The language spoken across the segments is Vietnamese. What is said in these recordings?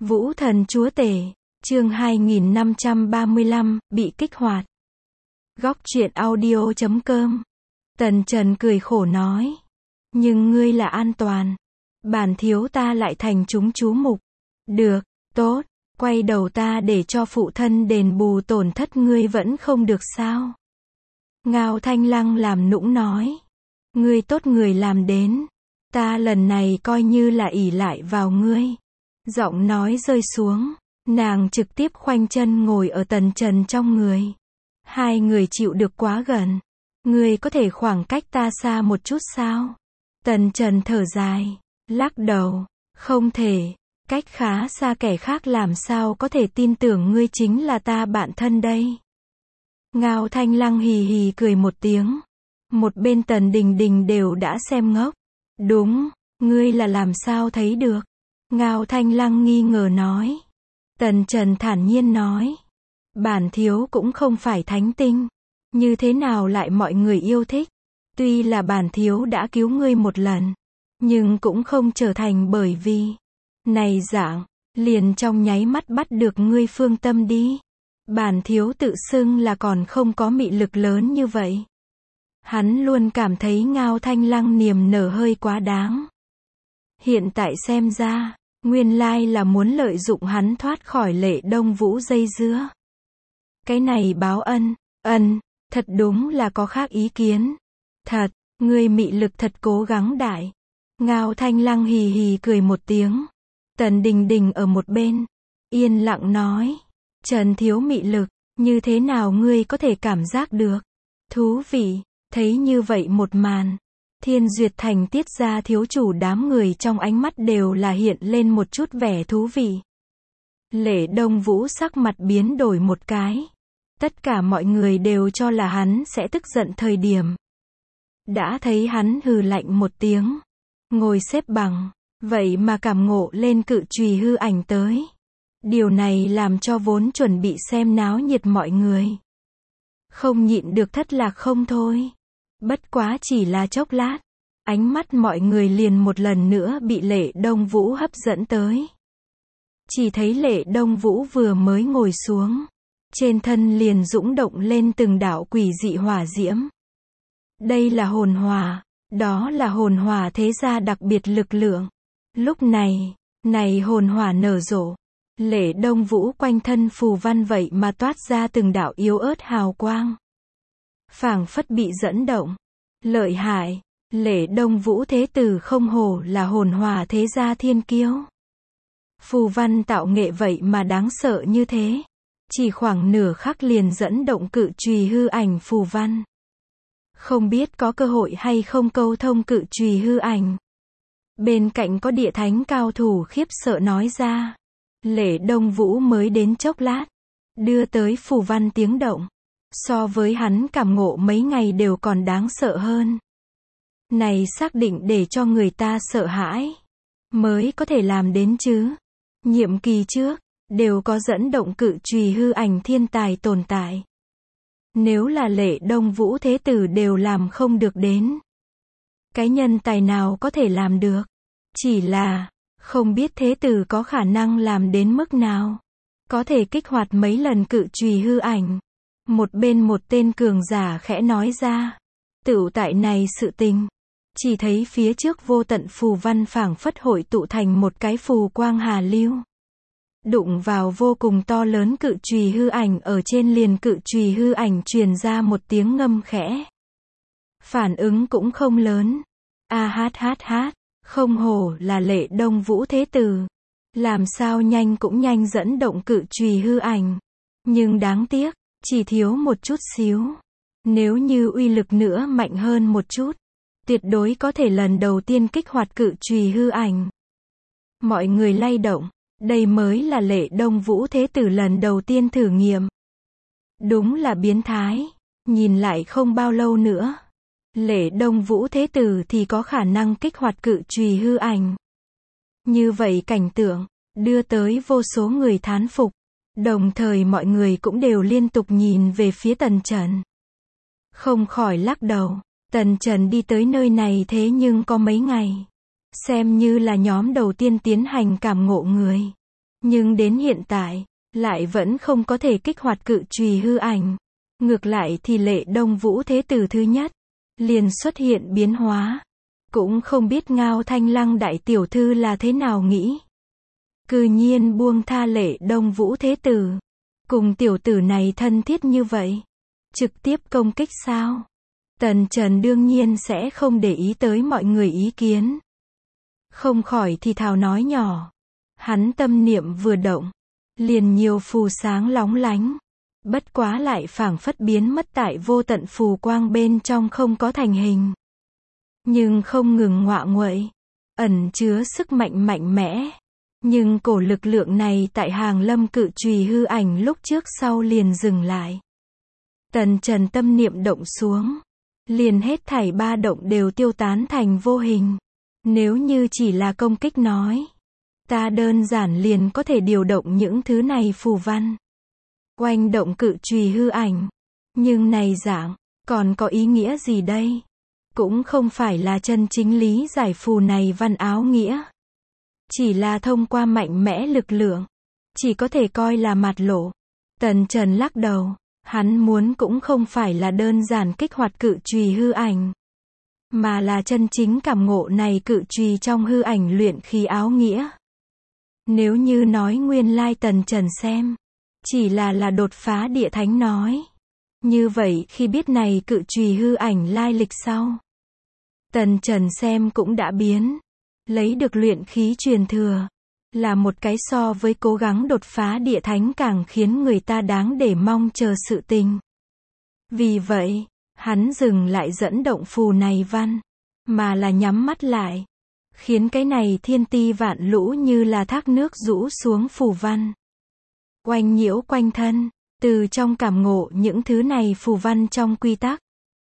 Vũ thần chúa tể, chương 2535, bị kích hoạt. Góc truyện audio.com. Tần Trần cười khổ nói. Nhưng ngươi là an toàn. Bản thiếu ta lại thành chúng chú mục. Được, tốt, quay đầu ta để cho phụ thân đền bù tổn thất ngươi vẫn không được sao? Ngao Thanh Lăng làm nũng nói. Ngươi tốt người làm đến. Ta lần này coi như là ỷ lại vào ngươi. Giọng nói rơi xuống, nàng trực tiếp khoanh chân ngồi ở Tần Trần trong người. Hai người chịu được quá gần. Ngươi có thể khoảng cách ta xa một chút sao? Tần Trần thở dài, lắc đầu, không thể, cách khá xa, kẻ khác làm sao có thể tin tưởng ngươi chính là ta bạn thân đây. Ngao Thanh Lăng hì hì cười một tiếng. Một bên Tần Đình Đình đều đã xem ngốc. Đúng, ngươi là làm sao thấy được? Ngao Thanh Lăng nghi ngờ nói. Tần Trần thản nhiên nói. Bản thiếu cũng không phải thánh tinh. Như thế nào lại mọi người yêu thích? Tuy là bản thiếu đã cứu ngươi một lần, nhưng cũng không trở thành bởi vì này dạng, liền trong nháy mắt bắt được ngươi phương tâm đi. Bản thiếu tự xưng là còn không có mị lực lớn như vậy. Hắn luôn cảm thấy Ngao Thanh Lăng niềm nở hơi quá đáng. Hiện tại xem ra, nguyên lai là muốn lợi dụng hắn thoát khỏi Lệ Đông Vũ dây dưa. Cái này báo ân, thật đúng là có khác ý kiến. Thật, ngươi mị lực thật cố gắng đại. Ngao Thanh Lăng hì hì cười một tiếng. Tần Đình Đình ở một bên, yên lặng nói. Trần thiếu mị lực, như thế nào ngươi có thể cảm giác được? Thú vị, thấy như vậy một màn. Thiên Duyệt Thành Tiết gia thiếu chủ đám người trong ánh mắt đều là hiện lên một chút vẻ thú vị. Lệ Đông Vũ sắc mặt biến đổi một cái. Tất cả mọi người đều cho là hắn sẽ tức giận thời điểm. Đã thấy hắn hừ lạnh một tiếng. Ngồi xếp bằng, vậy mà cảm ngộ lên cự chùy hư ảnh tới. Điều này làm cho vốn chuẩn bị xem náo nhiệt mọi người không nhịn được thất lạc không thôi. Bất quá chỉ là chốc lát, ánh mắt mọi người liền một lần nữa bị Lệ Đông Vũ hấp dẫn tới. Chỉ thấy Lệ Đông Vũ vừa mới ngồi xuống, trên thân liền dũng động lên từng đạo quỷ dị hỏa diễm. Đây là hồn hỏa, đó là hồn hỏa thế gia đặc biệt lực lượng. Lúc này hồn hỏa nở rộ, Lệ Đông Vũ quanh thân phù văn vậy mà toát ra từng đạo yếu ớt hào quang. Phảng phất bị dẫn động. Lợi hại, Lệ Đông Vũ thế tử không hổ là hồn hỏa thế gia thiên kiêu. Phù văn tạo nghệ vậy mà đáng sợ như thế. Chỉ khoảng nửa khắc liền dẫn động cự chùy hư ảnh phù văn. Không biết có cơ hội hay không câu thông cự chùy hư ảnh. Bên cạnh có địa thánh cao thủ khiếp sợ nói ra. Lệ Đông Vũ mới đến chốc lát, đưa tới phù văn tiếng động. So với hắn cảm ngộ mấy ngày đều còn đáng sợ hơn. Này xác định để cho người ta sợ hãi. Mới có thể làm đến chứ. Nhiệm kỳ trước, đều có dẫn động cự chùy hư ảnh thiên tài tồn tại. Nếu là Lệ Đông Vũ thế tử đều làm không được đến. Cái nhân tài nào có thể làm được? Chỉ là, không biết thế tử có khả năng làm đến mức nào. Có thể kích hoạt mấy lần cự chùy hư ảnh. Một bên một tên cường giả khẽ nói ra. Tựu tại này sự tình. Chỉ thấy phía trước vô tận phù văn phảng phất hội tụ thành một cái phù quang hà lưu. Đụng vào vô cùng to lớn cự chùy hư ảnh ở trên, liền cự chùy hư ảnh truyền ra một tiếng ngâm khẽ. Phản ứng cũng không lớn. Hát, không hổ là Lệ Đông Vũ thế tử. Làm sao nhanh cũng nhanh dẫn động cự chùy hư ảnh. Nhưng đáng tiếc, chỉ thiếu một chút xíu. Nếu như uy lực nữa mạnh hơn một chút, tuyệt đối có thể lần đầu tiên kích hoạt cự chùy hư ảnh. Mọi người lay động. Đây mới là Lệ Đông Vũ thế tử lần đầu tiên thử nghiệm. Đúng là biến thái. Nhìn lại không bao lâu nữa, Lệ Đông Vũ thế tử thì có khả năng kích hoạt cự chùy hư ảnh. Như vậy cảnh tượng, đưa tới vô số người thán phục. Đồng thời mọi người cũng đều liên tục nhìn về phía Tần Trần. Không khỏi lắc đầu. Tần Trần đi tới nơi này thế nhưng có mấy ngày. Xem như là nhóm đầu tiên tiến hành cảm ngộ người. Nhưng đến hiện tại, lại vẫn không có thể kích hoạt cự chùy hư ảnh. Ngược lại thì Lệ Đông Vũ Thế Tử thứ nhất, liền xuất hiện biến hóa. Cũng không biết Ngao Thanh Lăng đại tiểu thư là thế nào nghĩ. Cư nhiên buông tha Lệ Đông Vũ Thế Tử. Cùng tiểu tử này thân thiết như vậy. Trực tiếp công kích sao? Tần Trần đương nhiên sẽ không để ý tới mọi người ý kiến. Không khỏi thì thào nói nhỏ. Hắn tâm niệm vừa động, liền nhiều phù sáng lóng lánh. Bất quá lại phảng phất biến mất tại vô tận phù quang bên trong không có thành hình. Nhưng không ngừng ngọa nguậy, ẩn chứa sức mạnh mạnh mẽ. Nhưng cổ lực lượng này tại Hàng Lâm cự chùy hư ảnh lúc trước sau liền dừng lại. Tần Trần tâm niệm động xuống, liền hết thảy ba động đều tiêu tán thành vô hình. Nếu như chỉ là công kích nói, ta đơn giản liền có thể điều động những thứ này phù văn, oanh động cự chùy hư ảnh. Nhưng này dạng, còn có ý nghĩa gì đây? Cũng không phải là chân chính lý giải phù này văn áo nghĩa. Chỉ là thông qua mạnh mẽ lực lượng, chỉ có thể coi là mạt lộ. Tần Trần lắc đầu, hắn muốn cũng không phải là đơn giản kích hoạt cự chùy hư ảnh, mà là chân chính cảm ngộ này cự chùy trong hư ảnh luyện khí áo nghĩa. Nếu như nói nguyên lai Tần Trần xem, chỉ là đột phá địa thánh nói. Như vậy khi biết này cự chùy hư ảnh lai lịch sau, Tần Trần xem cũng đã biến. Lấy được luyện khí truyền thừa, là một cái so với cố gắng đột phá địa thánh càng khiến người ta đáng để mong chờ sự tình. Vì vậy, hắn dừng lại dẫn động phù này văn, mà là nhắm mắt lại, khiến cái này thiên ti vạn lũ như là thác nước rũ xuống phù văn. Oanh nhiễu quanh thân, từ trong cảm ngộ những thứ này phù văn trong quy tắc.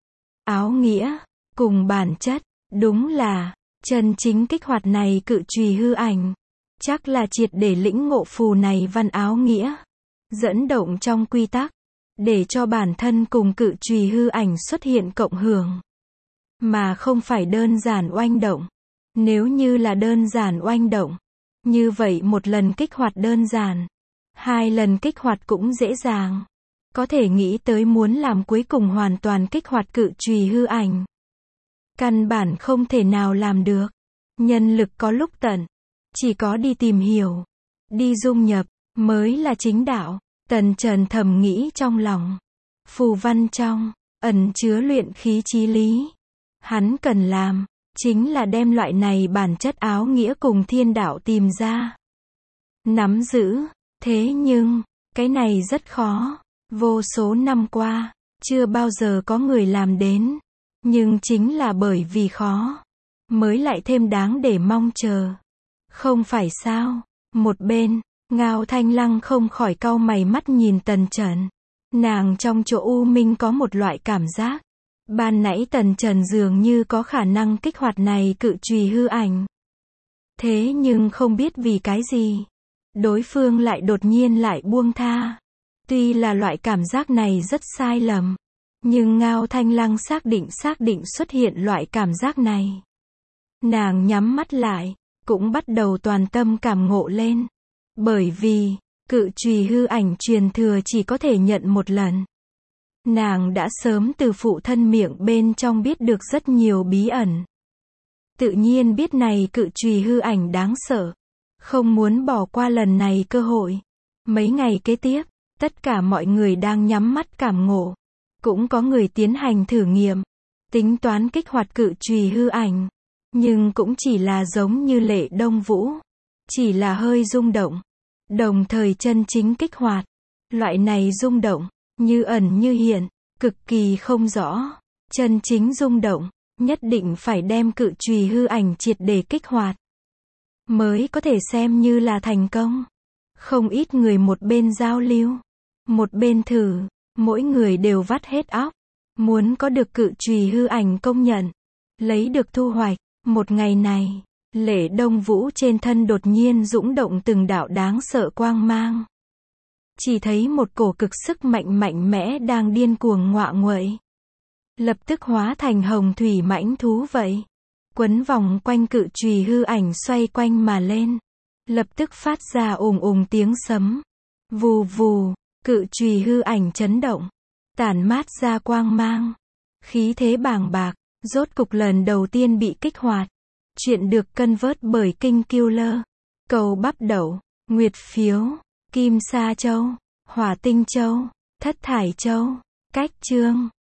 Áo nghĩa, cùng bản chất, đúng là chân chính kích hoạt này cự chùy hư ảnh. Chắc là triệt để lĩnh ngộ phù này văn áo nghĩa. Dẫn động trong quy tắc, để cho bản thân cùng cự chùy hư ảnh xuất hiện cộng hưởng. Mà không phải đơn giản oanh động. Nếu như là đơn giản oanh động, như vậy một lần kích hoạt đơn giản, 2 lần kích hoạt cũng dễ dàng. Có thể nghĩ tới muốn làm cuối cùng hoàn toàn kích hoạt cự chùy hư ảnh. Căn bản không thể nào làm được. Nhân lực có lúc tận. Chỉ có đi tìm hiểu, đi dung nhập, mới là chính đạo. Tần Trần thầm nghĩ trong lòng. Phù văn trong, ẩn chứa luyện khí chí lý. Hắn cần làm, chính là đem loại này bản chất áo nghĩa cùng thiên đạo tìm ra. Nắm giữ, thế nhưng, cái này rất khó. Vô số năm qua, chưa bao giờ có người làm đến. Nhưng chính là bởi vì khó, mới lại thêm đáng để mong chờ. Không phải sao? Một bên, Ngao Thanh Lăng không khỏi cau mày mắt nhìn Tần Trần. Nàng trong chỗ u minh có một loại cảm giác. Ban nãy Tần Trần dường như có khả năng kích hoạt này cự chùy hư ảnh. Thế nhưng không biết vì cái gì, đối phương lại đột nhiên lại buông tha. Tuy là loại cảm giác này rất sai lầm, nhưng Ngao Thanh Lăng xác định xuất hiện loại cảm giác này. Nàng nhắm mắt lại, cũng bắt đầu toàn tâm cảm ngộ lên. Bởi vì, cự chùy hư ảnh truyền thừa chỉ có thể nhận một lần. Nàng đã sớm từ phụ thân miệng bên trong biết được rất nhiều bí ẩn. Tự nhiên biết này cự chùy hư ảnh đáng sợ. Không muốn bỏ qua lần này cơ hội. Mấy ngày kế tiếp, tất cả mọi người đang nhắm mắt cảm ngộ. Cũng có người tiến hành thử nghiệm, tính toán kích hoạt cự chùy hư ảnh. Nhưng cũng chỉ là giống như Lệ Đông Vũ. Chỉ là hơi rung động. Đồng thời chân chính kích hoạt. Loại này rung động, như ẩn như hiện, cực kỳ không rõ. Chân chính rung động, nhất định phải đem cự chùy hư ảnh triệt để kích hoạt, mới có thể xem như là thành công. Không ít người một bên giao lưu, một bên thử, mỗi người đều vắt hết óc. Muốn có được cự chùy hư ảnh công nhận, lấy được thu hoạch. Một ngày này, Lệ Đông Vũ trên thân đột nhiên dũng động từng đạo đáng sợ quang mang. Chỉ thấy một cổ cực sức mạnh mẽ đang điên cuồng ngọa nguậy. Lập tức hóa thành hồng thủy mãnh thú vậy. Quấn vòng quanh cự chùy hư ảnh xoay quanh mà lên. Lập tức phát ra ùng ùng tiếng sấm. Vù vù, cự chùy hư ảnh chấn động, tản mát ra quang mang. Khí thế bàng bạc, rốt cục lần đầu tiên bị kích hoạt. Chuyện được cân vớt bởi King Killer. Cầu bắp đậu, nguyệt phiếu, kim sa châu, hỏa tinh châu, thất thải châu. Cách chương